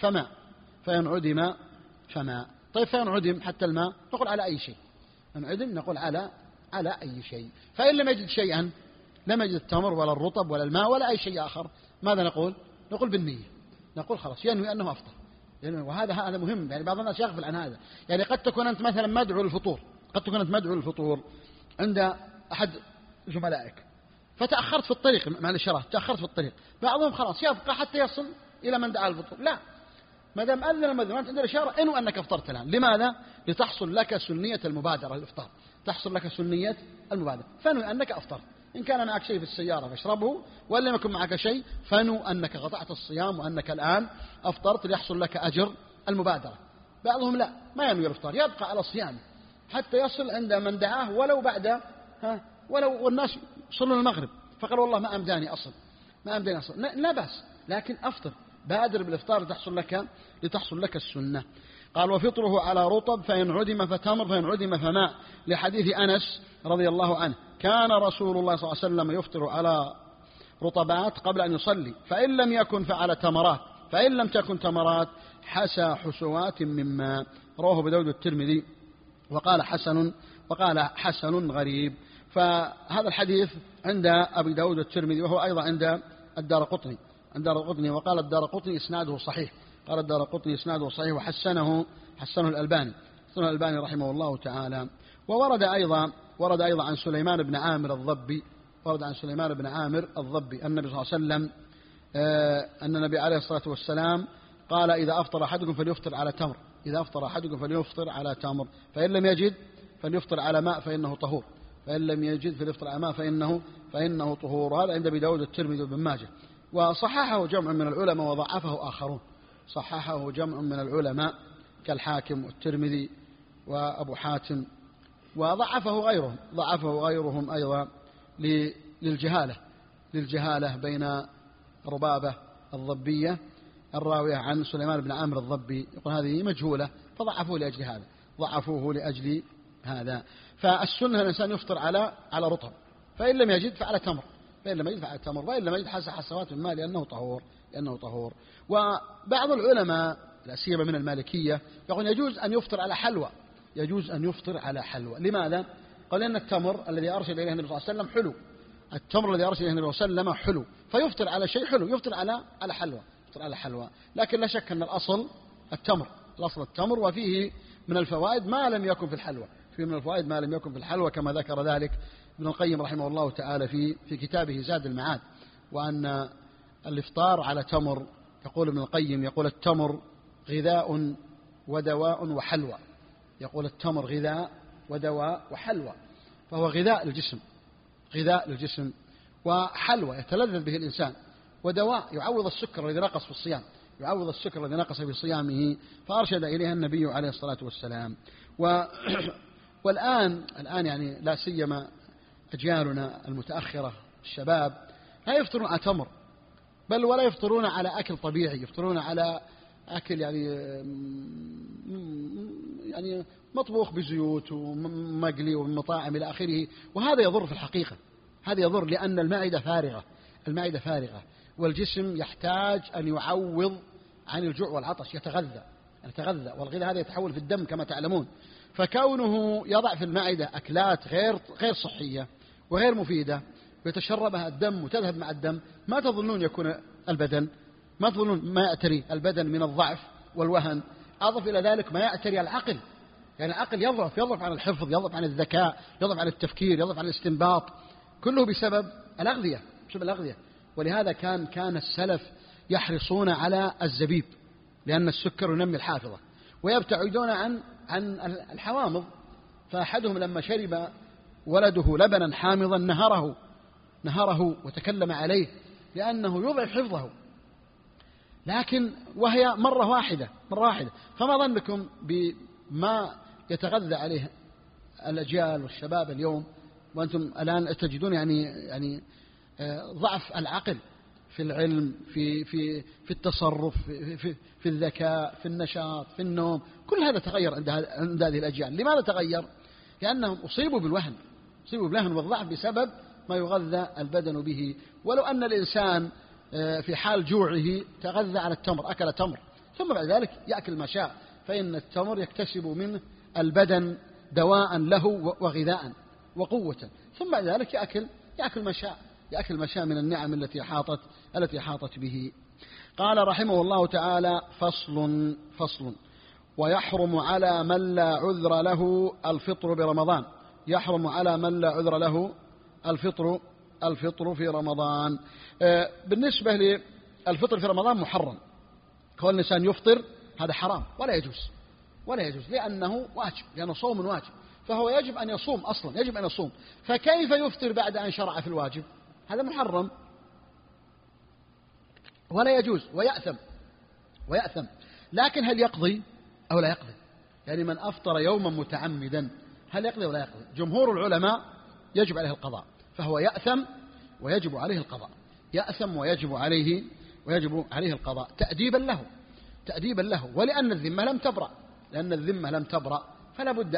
[SPEAKER 2] فماء. طيب فإن عدم حتى الماء نقول على أي شيء، إن عدم نقول على أي شيء. فإن لم يجد شيئا، لم يجد التمر ولا الرطب ولا الماء ولا أي شيء آخر، ماذا نقول بالنية، نقول خلاص ينوي أنه أفطر. وهذا مهم، يعني بعض الناس يغفل عن هذا. يعني قد تكون أنت مثلا مدعو للفطور عند أحد زملائك، فتأخرت في الطريق، معلش تأخرت في الطريق، بعضهم خلاص يبقى حتى يصل إلى من دعا الفطور. لا، ما دام أذن المؤذن وأنت عند الإشارة انو أنك أفطرت الآن. لماذا؟ لتحصل لك سنية المبادرة للإفطار، فانو أنك أفطرت. إن كان معك شيء في السيارة فاشربه، وإن لم يكن معك شيء فانو أنك قطعت الصيام وأنك الآن أفطرت ليحصل لك أجر المبادرة. بعضهم لا، ما ينوي الإفطار، يبقى على صيامه حتى يصل عند من دعاه، ولو بعد ولو والناس صلوا المغرب فقال والله ما أمداني أصل، لا بأس، لكن أفطر، بادر بالإفطار لتحصل لك السنة. قال وفطره على رطب، فإن عدم فتمر، فإن عدم فماء، لحديث أنس رضي الله عنه كان رسول الله صلى الله عليه وسلم يفطر على رطبات قبل أن يصلي، فإن لم يكن فعلى تمرات، فإن لم تكن تمرات حسى حسوات من ماء. رواه أبو داود الترمذي وقال حسن غريب. فهذا الحديث عند أبي داود الترمذي، وهو أيضا عند الدارقطني، وقال الدارقطني إسناده صحيح، وحسنه الألباني رحمه الله تعالى. وورد أيضا عن سليمان بن عامر الضبي، النبي صلى الله عليه وسلم أن النبي عليه الصلاة والسلام قال إذا أفطر أحدكم فليفطر على تمر، فإن لم يجد فليفطر على ماء فإنه طهور. فإن لم يجد فليفطر على ماء فإنه طهور. هذا عند أبي داود والترمذي وابن ماجه، وصححه جمع من العلماء وضعفه آخرون، صححه جمع من العلماء كالحاكم والترمذي وأبو حاتم، وضعفه غيرهم أيضا للجهالة بين ربابة الضبية الراوية عن سليمان بن عامر الضبي، يقول هذه مجهولة ضعفوه لأجل هذا. فالسنة الإنسان يفطر على رطب، فإن لم يجد فعلى تمر، فإن لم يجد حسوات من ماء لأنه طهور. وبعض العلماء لا سيما من المالكية يقول يجوز أن يفطر على حلوى. لماذا؟ قال لأن التمر الذي أرسل إليه النبي صلى الله عليه وسلم حلو، حلو، فيفطر على شيء حلو، يفطر على حلوى. لكن لا شك أن الأصل التمر، وفيه من الفوائد ما لم يكن في الحلوى، كما ذكر ذلك ابن القيم رحمه الله تعالى في كتابه زاد المعاد. وأن الإفطار على تمر، يقول ابن القيم، يقول التمر غذاء ودواء وحلوى، فهو غذاء للجسم وحلوى يتلذذ به الإنسان، ودواء يعوض السكر الذي نقص في صيامه، فأرشد إليها النبي عليه الصلاة والسلام. والآن يعني لا سيما أجيالنا المتأخرة الشباب لا يفطرون على تمر، بل ولا يفطرون على أكل طبيعي، يفطرون على أكل يعني مطبوخ بزيوت ومقلي ومطاعم إلى آخره. وهذا يضر في الحقيقة، لأن المعدة فارغة، والجسم يحتاج أن يعوض عن الجوع والعطش، يتغذى، والغذاء هذا يتحول في الدم كما تعلمون. فكونه يضع في المعدة أكلات غير صحية وغير مفيدة ويتشربها الدم وتذهب مع الدم، ما تظنون يكون البدن، ما يأتري البدن من الضعف والوهن. أضف إلى ذلك ما يأتري العقل، يعني العقل يضعف عن الحفظ، يضعف عن الذكاء، يضعف عن التفكير، يضعف عن الاستنباط، كله بسبب الأغذية. ولهذا كان السلف يحرصون على الزبيب، لأن السكر ينمي الحافظة، ويبتعدون عن الحوامض. فأحدهم لما شرب ولده لبنا حامضا نهره وتكلم عليه لأنه يضعف حفظه، لكن وهي مرة واحدة. فما ظنكم بما يتغذى عليه الأجيال والشباب اليوم، وأنتم الآن تجدون يعني ضعف العقل في العلم، في التصرف، في الذكاء، في النشاط، في النوم. كل هذا تغير عند هذه الأجيال. لماذا تغير؟ لأنهم أصيبوا بالوهن والضعف بسبب ما يغذى البدن به. ولو أن الإنسان في حال جوعه تغذى على التمر، أكل تمر، ثم بعد ذلك يأكل ما شاء، فإن التمر يكتسب منه البدن دواء له وغذاء وقوة، ثم بعد ذلك يأكل ما شاء من النعم التي حاطت به. قال رحمه الله تعالى: فصل ويحرم على من لا عذر له الفطر برمضان. يحرم على من لا عذر له الفطر في رمضان. بالنسبة للفطر في رمضان محرم، كون الإنسان يفطر هذا حرام ولا يجوز لأنه واجب، لأنه صوم واجب، فهو يجب أن يصوم أصلا، فكيف يفطر بعد أن شرع في الواجب؟ هذا محرم ولا يجوز، ويأثم. لكن هل يقضي أو لا يقضي؟ يعني من أفطر يوما متعمدا هل يقضي ولا يقضي؟ جمهور العلماء يجب عليه القضاء، فهو يأثم ويجب عليه القضاء، ويجب عليه القضاء تأديبا له، ولأن الذمة لم تبرأ، فلا بد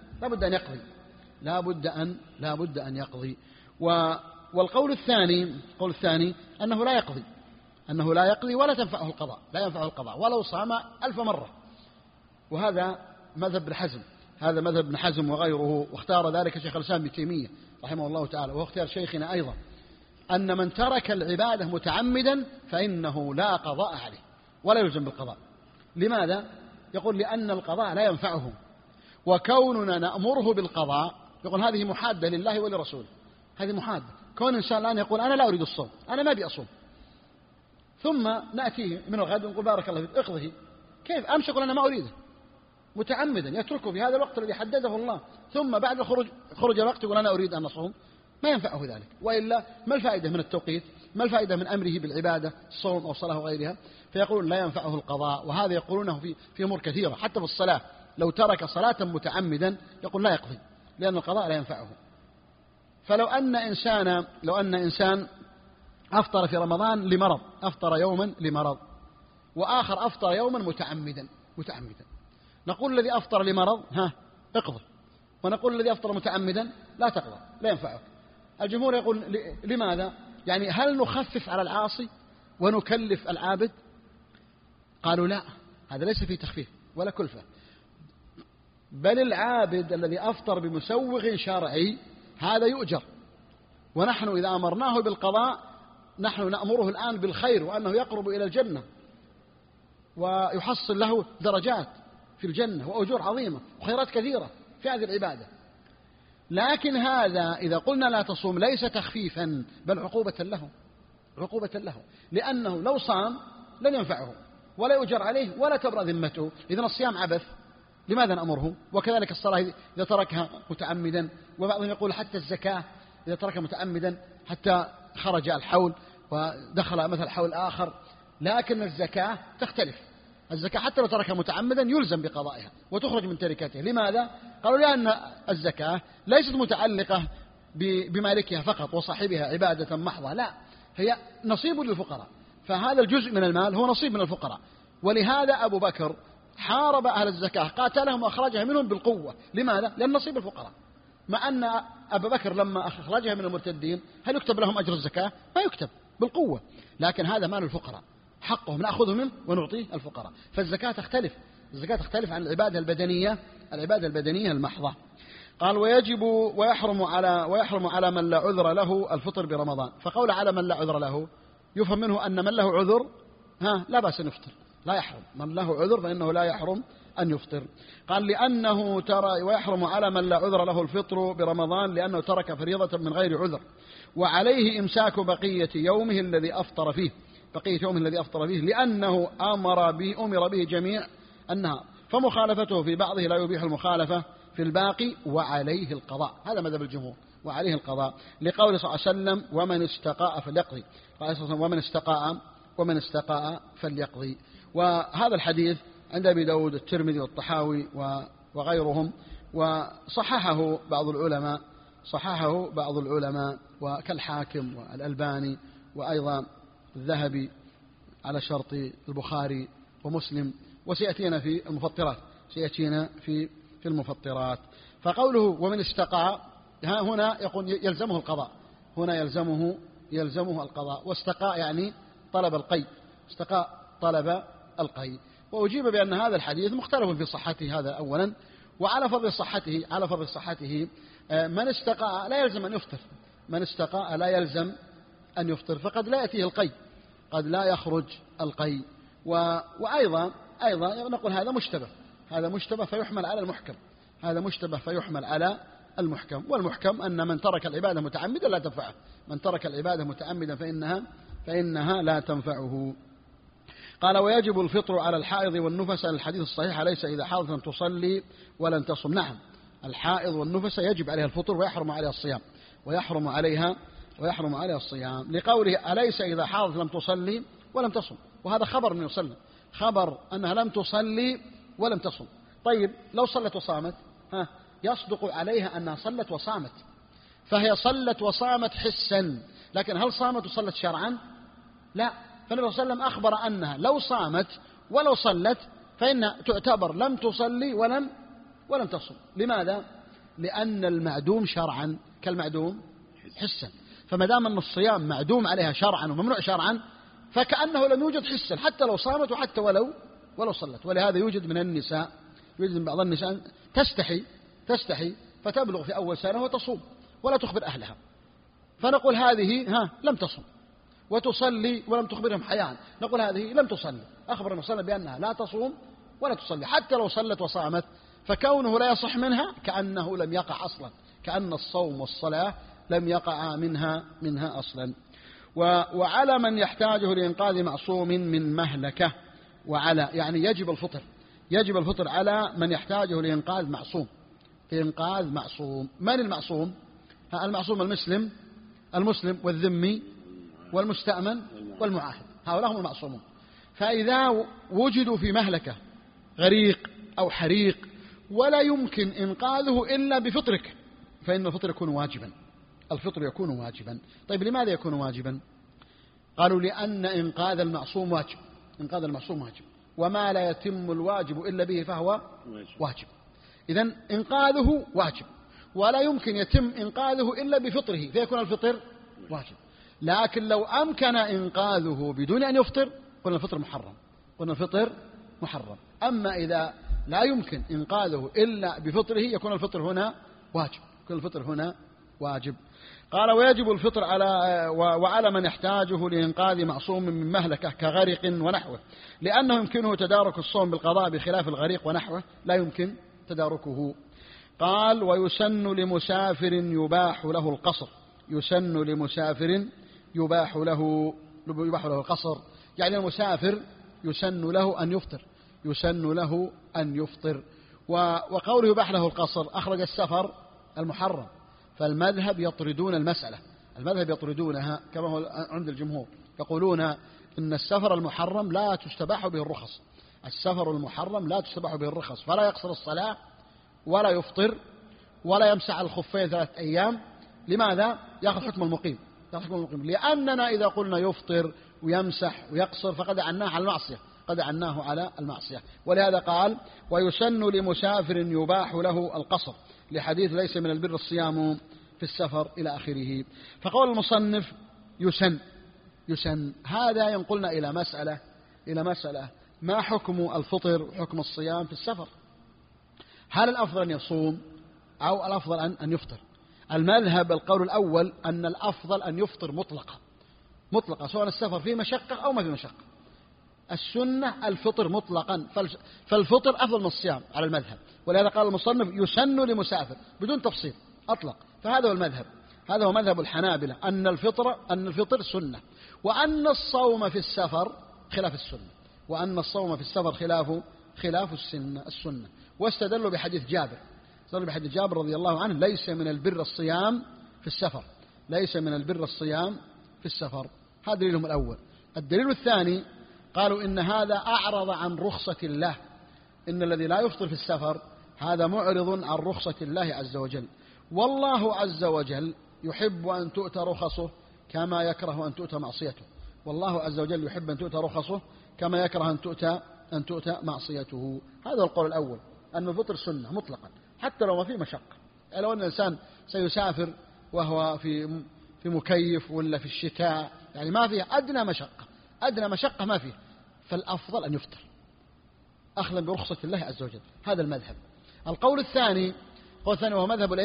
[SPEAKER 2] أن يقضي. والقول الثاني أنه لا يقضي ولا تنفعه القضاء، لا ينفعه القضاء ولو صام 1000 مرة. وهذا مذهب ابن حزم وغيره، واختار ذلك شيخ الإسلام ابن تيمية رحمه الله تعالى، وهو اختيار شيخنا أيضا، أن من ترك العبادة متعمدا فإنه لا قضاء عليه ولا يلزم بالقضاء. لماذا؟ يقول لأن القضاء لا ينفعه، وكوننا نأمره بالقضاء يقول هذه محادة لله ولرسوله، هذه محادة. كون إنسان الآن يقول أنا لا أريد الصوم، أنا ما أبي أصوم، ثم نأتيه من الغد ونقول بارك الله فيك اقضه، كيف؟ أمس يقول أنا ما أريده، متعمدا يتركه في هذا الوقت الذي حدده الله، ثم بعد خروج الوقت يقول أنا أريد أن أصوم، ما ينفعه ذلك. وإلا ما الفائدة من التوقيت؟ ما الفائدة من أمره بالعبادة الصوم أو الصلاة وغيرها؟ فيقول لا ينفعه القضاء. وهذا يقولونه في أمور كثيرة، حتى في الصلاة لو ترك صلاة متعمدا يقول لا يقضي، لأن القضاء لا ينفعه. فلو أن إنسان أفطر في رمضان لمرض، أفطر يوما لمرض، وآخر أفطر يوما متعمدا، نقول الذي أفطر لمرض اقضي، ونقول الذي أفطر متعمدا لا تقضى، لا ينفعه. الجمهور يقول لماذا؟ يعني هل نخفف على العاصي ونكلف العابد؟ قالوا لا، هذا ليس فيه تخفيف ولا كلفة، بل العابد الذي أفطر بمسوغ شرعي هذا يؤجر، ونحن إذا أمرناه بالقضاء نحن نأمره الآن بالخير، وأنه يقرب إلى الجنة ويحصل له درجات في الجنة وأجور عظيمة وخيرات كثيرة في هذه العبادة. لكن هذا إذا قلنا لا تصوم ليس تخفيفا بل عقوبة له، لأنه لو صام لن ينفعه ولا يؤجر عليه ولا تبرأ ذمته. إذن الصيام عبث، لماذا نأمره؟ وكذلك الصلاة إذا تركها متعمدا، وبعضهم يقول حتى الزكاة إذا تركها متعمدا حتى خرج الحول ودخل مثل حول آخر. لكن الزكاة تختلف، الزكاة حتى لو تركها متعمدا يلزم بقضائها وتخرج من تركته. لماذا؟ قالوا لأن الزكاة ليست متعلقة بمالكها فقط وصاحبها عبادة محضة، لا، هي نصيب للفقراء، فهذا الجزء من المال هو نصيب من الفقراء. ولهذا أبو بكر حارب أهل الزكاة، قاتلهم وأخرجها منهم بالقوة. لماذا؟ لأن نصيب الفقراء. مع أن أبا بكر لما أخرجها من المرتدين هل يكتب لهم أجر الزكاة؟ ما يكتب، بالقوة. لكن هذا مال الفقراء، حقهم نأخذه منه ونعطيه الفقراء. فالزكاة تختلف، الزكاة تختلف عن العبادة البدنية المحضة. قال ويحرم على من لا عذر له الفطر برمضان. فقول على من لا عذر له يفهم منه أن من له عذر لا بأس أن يفطر، لا يحرم. من له عذر فإنه لا يحرم أن يفطر. قال لأنه ويحرم على من لا عذر له الفطر برمضان لأنه ترك فريضة من غير عذر، وعليه إمساك بقية يومه الذي أفطر فيه، لأنه أمر به جميع النهار، فمخالفته في بعضه لا يبيح المخالفة في الباقي، وعليه القضاء. هذا مذهب الجمهور، وعليه القضاء، لقول صلى الله عليه وسلم ومن استقاء فليقضي، قال صلى الله عليه وسلم ومن استقاء فليقضي. وهذا الحديث عند أبي داود الترمذي والطحاوي وغيرهم، وصححه بعض العلماء وكالحاكم والألباني وأيضا الذهبي على شرط البخاري ومسلم، وسيأتينا في المفطرات. فقوله ومن استقاء هنا يقول يلزمه القضاء، هنا يلزمه القضاء. واستقاء يعني طلب القي. وأجيب بأن هذا الحديث مختلف في صحته، هذا أولا. وعلى فرض صحته من استقاء لا يلزم أن يفطر، فقد لا يأتيه القي، قد لا يخرج القي. وأيضا نقول هذا مشتبه فيحمل على المحكم، والمحكم أن من ترك العبادة متعمدا لا تنفعه، من ترك العبادة متعمدا فإنها لا تنفعه. قال ويجب الفطر على الحائض والنفس. الحديث الصحيح ليس إذا حاضت لن تصلي ولن تصم. نعم، الحائض والنفس يجب عليها الفطر ويحرم عليها الصيام، لقوله أليس إذا حاضت لم تصلي ولم تصم، وهذا خبر من يصلي، خبر أنها لم تصلي ولم تصم. طيب لو صلت وصامت يصدق عليها أنها صلت وصامت، فهي صلت وصامت حسا، لكن هل صامت وصلت شرعا؟ لا. فالنبي صلى الله عليه وسلم أخبر أنها لو صامت ولو صلت فإنها تعتبر لم تصلي ولم تصم. لماذا؟ لأن المعدوم شرعا كالمعدوم حسا، فما دام أن الصيام معدوم عليها شرعا وممنوع شرعا فكأنه لم يوجد حسا، حتى لو صامت وحتى ولو صلت. ولهذا يوجد من بعض النساء تستحي فتبلغ في أول سنة وتصوم ولا تخبر أهلها، فنقول هذه لم تصم، وتصلي ولم تخبرهم حياء، نقول هذه لم تصلي. أخبر النبي صلى الله عليه وسلم بأنها لا تصوم ولا تصلي حتى لو صلت وصامت، فكونه لا يصح منها كأنه لم يقع أصلا، كأن الصوم والصلاة لم يقع منها أصلا. وعلى من يحتاجه لإنقاذ معصوم من مهلكة، وعلى يعني يجب الفطر، يجب الفطر على من يحتاجه لإنقاذ معصوم. إنقاذ معصوم. من المعصوم؟ المعصوم المسلم والذمي والمستأمن والمعاهد، هؤلاء هم المعصومون. فإذا وجدوا في مهلكة غريق أو حريق ولا يمكن إنقاذه إلا بفطرك، فإن الفطر يكون واجبا. الفطر يكون واجبا. طيب لماذا يكون واجبا؟ قالوا لأن إنقاذ المعصوم واجب. إنقاذ المعصوم واجب، وما لا يتم الواجب إلا به فهو واجب. إذن إنقاذه واجب، ولا يمكن يتم إنقاذه إلا بفطره، فيكون الفطر واجب. لكن لو أمكن إنقاذه بدون أن يفطر قلنا الفطر محرم، قلنا الفطر محرم. أما إذا لا يمكن إنقاذه إلا بفطره يكون الفطر هنا واجب، يكون الفطر هنا واجب. قال ويجب الفطر وعلى من يحتاجه لإنقاذ معصوم من مهلكة كغرق ونحوه، لأنه يمكنه تدارك الصوم بالقضاء بخلاف الغريق ونحوه لا يمكن تداركه. قال ويسن لمسافر يباح له القصر. يسن لمسافر يباح له القصر، يعني المسافر يسن له أن يفطر، يسن له أن يفطر. وقوله يباح له القصر أخرج السفر المحرم، فالمذهب يطردون المسألة، المذهب يطردونها كما هو عند الجمهور، يقولون إن السفر المحرم لا تستباح به الرخص. السفر المحرم لا تستباح به الرخص، فلا يقصر الصلاة ولا يفطر ولا يمسح الخفين 3 أيام. لماذا؟ يأخذ حكم المقيم، لأننا إذا قلنا يفطر ويمسح ويقصر فقد عناه على المعصية، قد عناه على المعصية. ولهذا قال ويسن لمسافر يباح له القصر، لحديث ليس من البر الصيام في السفر إلى آخره. فقول المصنف يسن هذا ينقلنا إلى مسألة ما حكم الفطر وحكم الصيام في السفر؟ هل الأفضل أن يصوم أو الأفضل أن يفطر؟ المذهب القول الأول أن الأفضل أن يفطر مطلقا سواء السفر فيه مشقة أو ما فيه مشقة. السنة الفطر مطلقا، فالفطر أفضل من الصيام على المذهب. ولهذا قال المصنف يسن لمسافر بدون تفصيل أطلق. فهذا هو المذهب، هذا هو مذهب الحنابلة، أن الفطر سنة، وأن الصوم في السفر خلاف السنة، وأن الصوم في السفر خلاف السنة. واستدلوا بحديث جابر رضي الله عنه ليس من البر الصيام في السفر، ليس من البر الصيام في السفر. هذا دليلهم الأول. الدليل الثاني قالوا إن هذا أعرض عن رخصة الله، إن الذي لا يفطر في السفر هذا معرض عن رخصة الله عز وجل، والله عز وجل يحب أن تؤتى رخصه كما يكره أن تؤتى معصيته، والله عز وجل يحب أن تؤتى رخصه كما يكره أن تؤتى معصيته. هذا القول الأول، أن الفطر سنة مطلقا حتى لو ما فيه مشقة. لو أن الإنسان سيسافر وهو في مكيف ولا في الشتاء، يعني ما فيه أدنى مشقة ما فيه، فالأفضل أن يفطر أخذا برخصة الله عز وجل. هذا المذهب. القول الثاني وهو مذهب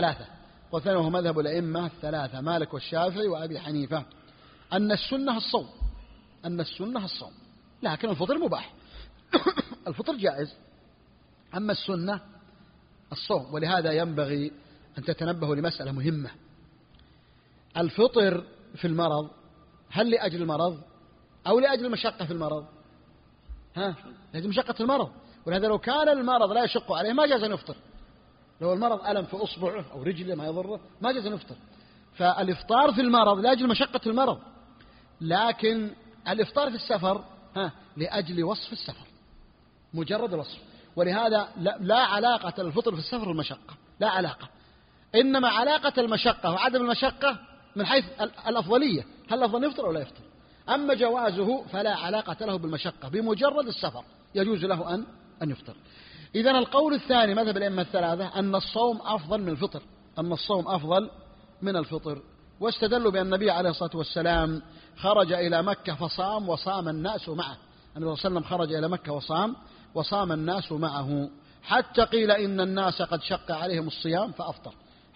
[SPEAKER 2] الأئمة الثلاثة مالك والشافعي وأبي حنيفة، أن السنة الصوم، لكن الفطر مباح الفطر جائز، أما السنة الصوم. ولهذا ينبغي أن تتنبهوا لمسألة مهمة. الفطر في المرض هل لأجل المرض أو لأجل المشقة في المرض؟ لأجل مشقة المرض. ولهذا لو كان المرض لا يشق عليه ما جاز أن يفطر. لو المرض ألم في أصبعه أو رجله ما يضره ما جاز أن يفطر. فالإفطار في المرض لأجل مشقة المرض، لكن الإفطار في السفر لأجل وصف السفر، مجرد الوصف. ولهذا لا علاقة الفطر في السفر والمشقة، لا علاقة، إنما علاقة المشقة وعدم المشقة من حيث الأفضلية، هل الأفضل يفطر أو لا يفطر. أما جوازه فلا علاقة له بالمشقة، بمجرد السفر يجوز له أن يفطر. إذن القول الثاني مذهب الأئمة الثلاثة أن الصوم أفضل من الفطر، أن الصوم أفضل من الفطر. واستدلوا بأن النبي عليه الصلاة والسلام خرج إلى مكة فصام وصام الناس معه. النبي صلى الله عليه وسلم خرج إلى مكة وصام الناس معه، حتى قيل إن الناس قد شق عليهم الصيام فأفطر،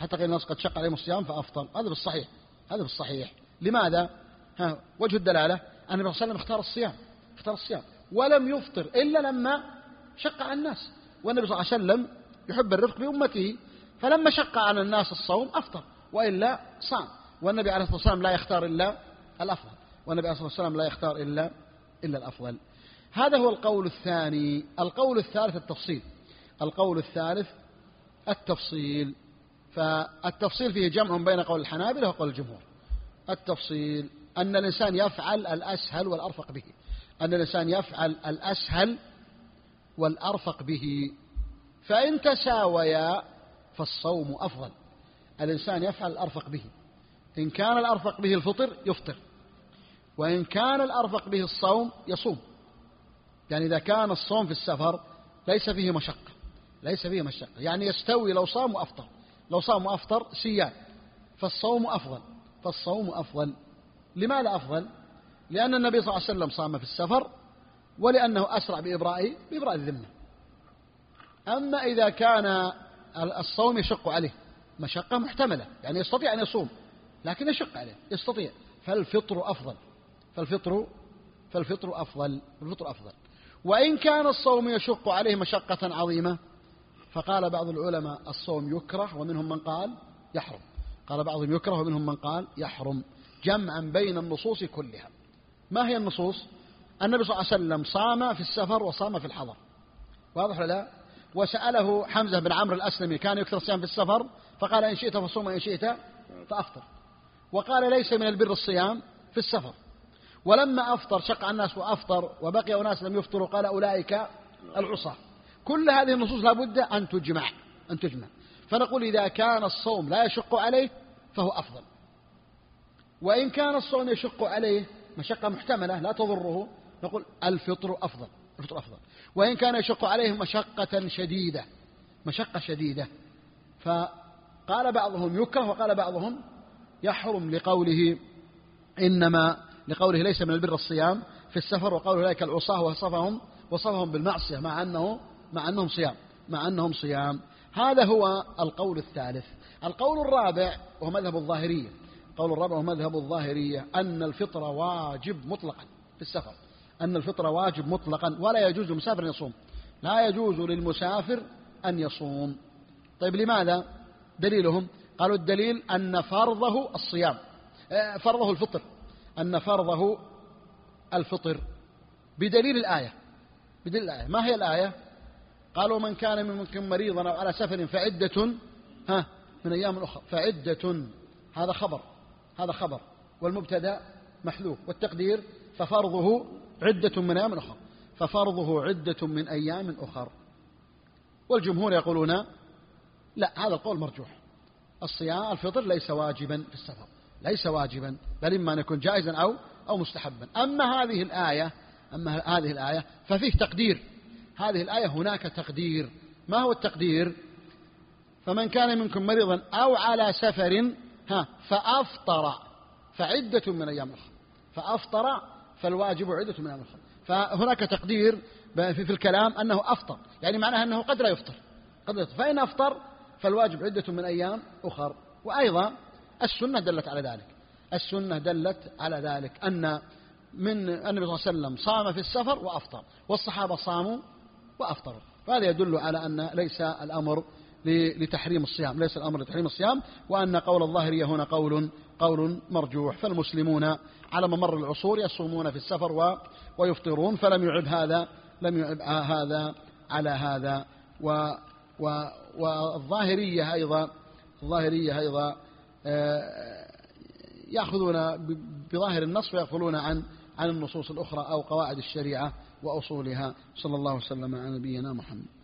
[SPEAKER 2] هذا بالصحيح. لماذا؟ وجه الدلالة أن النبي صلى الله عليه وسلم اختار الصيام ولم يفطر إلا لما شق على الناس، والنبي صلى الله عليه وسلم يحب الرفق بأمته، فلما شق على الناس الصوم أفطر وإلا صام. والنبي عليه الصلاة والسلام لا يختار إلا الأفضل، هذا هو القول الثاني. القول الثالث التفصيل. القول الثالث التفصيل. فالتفصيل فيه جمع بين قول الحنابلة وقول الجمهور. التفصيل أن الإنسان يفعل الأسهل والأرفق به. أن الإنسان يفعل الأسهل والأرفق به، فإن تساويا فالصوم أفضل. الإنسان يفعل الأرفق به، إن كان الأرفق به الفطر يفطر، وإن كان الأرفق به الصوم يصوم. يعني إذا كان الصوم في السفر ليس فيه مشقة، ليس فيه مشقة، يعني يستوي لو صام وأفطر، لو صام وأفطر سيان، فالصوم أفضل. فالصوم أفضل. لماذا أفضل؟ لأن النبي صلى الله عليه وسلم صام في السفر، ولأنه أسرع بإبراء الذمة. أما إذا كان الصوم يشق عليه مشقة محتملة، يعني يستطيع أن يصوم لكن يشق عليه، يستطيع، فالفطر أفضل. فالفطر أفضل. وإن كان الصوم يشق عليه مشقة عظيمة، فقال بعض العلماء الصوم يكره، ومنهم من قال يحرم. قال بعضهم يكره ومنهم من قال يحرم، جمعا بين النصوص كلها. ما هي النصوص؟ النبي صلى الله عليه وسلم صام في السفر وصام في الحضر، واضح ولا لا؟ وسأله حمزة بن عمرو الأسلمي كان يكثر الصيام في السفر، فقال إن شئت فصوم وإن شئت فأفطر. وقال ليس من البر الصيام في السفر. ولما أفطر شق على الناس وأفطر، وبقي أناس لم يفطروا، قال أولئك العصاة. كل هذه النصوص لابد أن تجمع. فنقول إذا كان الصوم لا يشق عليه فهو أفضل، وإن كان الصوم يشق عليه مشقة محتملة لا تضره، نقول الفطر أفضل. وإن كان يشق عليه مشقة شديدة، فقال بعضهم يكره وقال بعضهم يحرم، لقوله ليس من البر الصيام في السفر، وقالوا أولئك العصاة، وصفهم بالمعصية مع أنهم صيام. هذا هو القول الثالث. القول الرابع وهو مذهب الظاهرية، أن الفطر واجب مطلقا في السفر، ولا يجوز للمسافر أن يصوم، لا يجوز للمسافر أن يصوم. طيب لماذا؟ دليلهم قالوا الدليل أن فرضه الفطر بدليل الآية. ما هي الآية؟ قالوا من كان منكم مريضا أو على سفر فعدة من أيام أخرى. فعدة هذا خبر والمبتدأ محذوف، والتقدير ففرضه عدة من أيام أخر. والجمهور يقولون لا، هذا القول مرجوح. الفطر ليس واجبا في السفر، ليس واجبا، بل إما أن يكون جائزا أو مستحبا. أما هذه الآية ففيه تقدير. هذه الآية هناك تقدير. ما هو التقدير؟ فمن كان منكم مريضا أو على سفر فأفطر فعدة من أيام أخرى. فأفطر فالواجب عدة من أيام أخرى. فهناك تقدير في الكلام أنه أفطر، يعني معناها أنه قد لا يفطر. فإن أفطر فالواجب عدة من أيام أخر. وأيضا السنة دلت على ذلك أن من النبي صلى الله عليه وسلم صام في السفر وأفطر، والصحابة صاموا وأفطروا. فهذا يدل على أن ليس الأمر لتحريم الصيام، وأن قول الظاهرية هنا قول مرجوح. فالمسلمون على ممر العصور يصومون في السفر ويفطرون، فلم يعب هذا على هذا. والظاهرية أيضا يأخذون بظاهر النص ويغفلون عن النصوص الأخرى أو قواعد الشريعة وأصولها. صلى الله وسلم على نبينا محمد.